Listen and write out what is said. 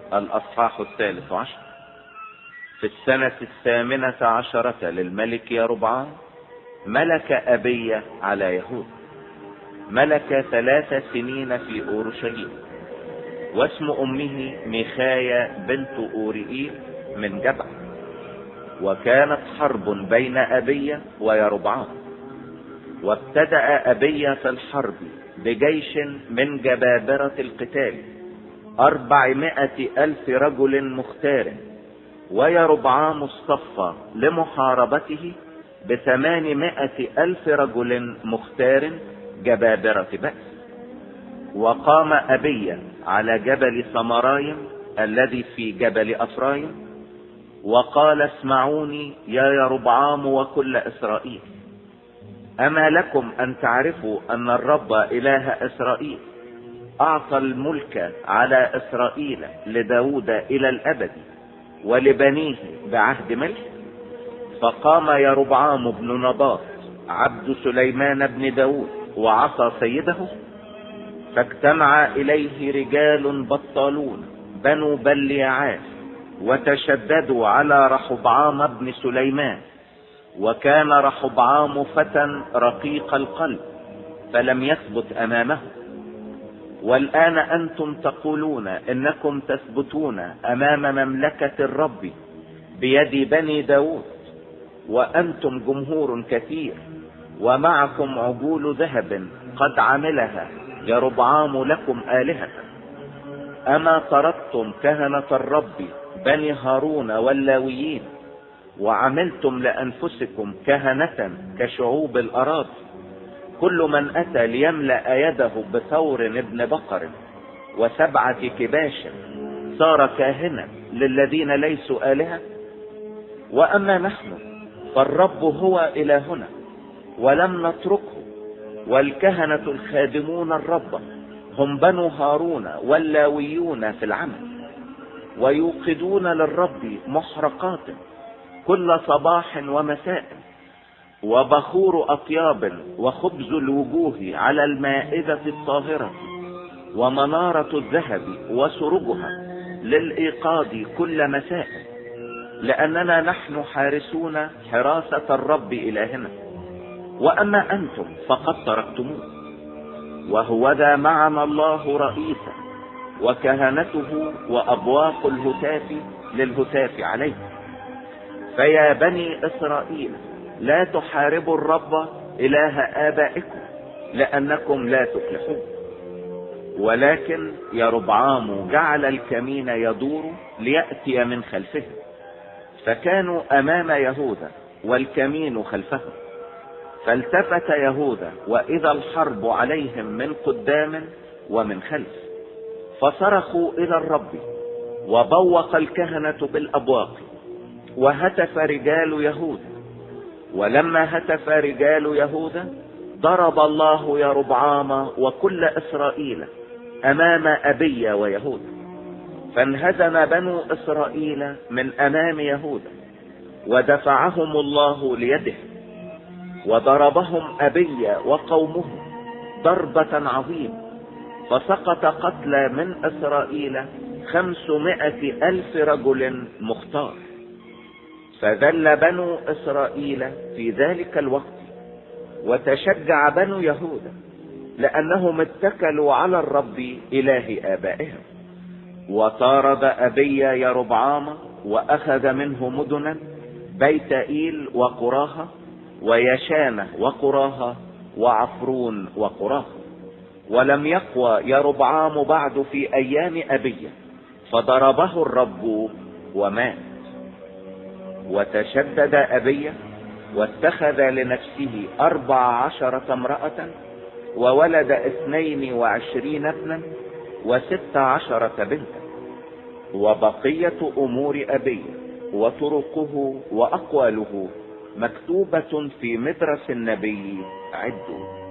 الأصحاح 13. في السنة 18 للملك يربعام ملك أبية على يهوذا، ملك 3 سنين في أورشليم، واسم أمه ميخايا بنت أوريئيل من جبع. وكانت حرب بين أبية ويربعام، وابتدأ أبية في الحرب بجيش من جبابرة القتال 400,000 رجل مختار، ويربعام اصطفى لمحاربته 800,000 رجل مختار جبابرة بأس. وقام أبية على جبل سمرايم الذي في جبل أفرايم، وقال: اسمعوني يا يربعام وكل إسرائيل، أما لكم أن تعرفوا أن الرب إله إسرائيل أعطى الملك على إسرائيل لداود إلى الأبد ولبنيه بعهد ملك. فقام يربعام بن نباط عبد سليمان بن داود وعصى سيده، فاجتمع إليه رجال بطالون بنو بليعاس وتشددوا على رحبعام بن سليمان. وكان رحبعام فتى رقيق القلب فلم يثبت أمامه. والآن أنتم تقولون إنكم تثبتون أمام مملكة الرب بيد بني داود، وأنتم جمهور كثير ومعكم عجول ذهب قد عملها يربعام لكم آلهة. أما طردتم كهنة الرب بني هارون واللاويين، وعملتم لأنفسكم كهنة كشعوب الأراضي. كل من أتى ليملأ يده بثور ابن بقر و7 كباش صار كاهنا للذين ليسوا آلهة. وأما نحن فالرب هو إلهنا ولم نتركه، والكهنة الخادمون الرب هم بنو هارون واللاويون في العمل، ويوقدون للرب محرقات كل صباح ومساء، وبخور أطياب وخبز الوجوه على المائدة الطاهرة، ومنارة الذهب وسرجها للإيقاظ كل مساء، لأننا نحن حارسون حراسة الرب إلهنا. وأما أنتم فقد تركتموه، وهوذا معنا الله رئيسا وكهنته وأبواق الهتاف للهتاف عليه. فيا بني إسرائيل، لا تحاربوا الرب إله آبائكم لأنكم لا تفلحون. ولكن يربعام جعل الكمين يدور ليأتي من خلفه، فكانوا أمام يهوذا والكمين خلفهم. فالتفت يهوذا وإذا الحرب عليهم من قدام ومن خلف، فصرخوا إلى الرب، وبوق الكهنة بالأبواق، وهتف رجال يهوذا. ولما هتف رجال يهوذا ضرب الله يربعام وكل إسرائيل أمام أبية ويهوذا، فانهزم بنو إسرائيل من أمام يهوذا، ودفعهم الله ليده، وضربهم أبية وقومه ضربة عظيمة، فسقط قتلى من إسرائيل 500,000 رجل مختار. فذل بنو إسرائيل في ذلك الوقت، وتشجع بنو يهوذا لأنهم اتكلوا على الرب إله آبائهم. وطارد أبية يربعام وأخذ منه مدنا بيت إيل وقراها ويشانة وقراها وعفرون وقراها. ولم يقوى يربعام بعد في أيام أبية، فضربه الرب ومات. وتشدد أبية واتخذ لنفسه 14 امرأة، وولد 22 ابنا و16 بنتا. وبقية أمور أبية وطرقه وأقواله مكتوبة في مدرس النبي عدوا.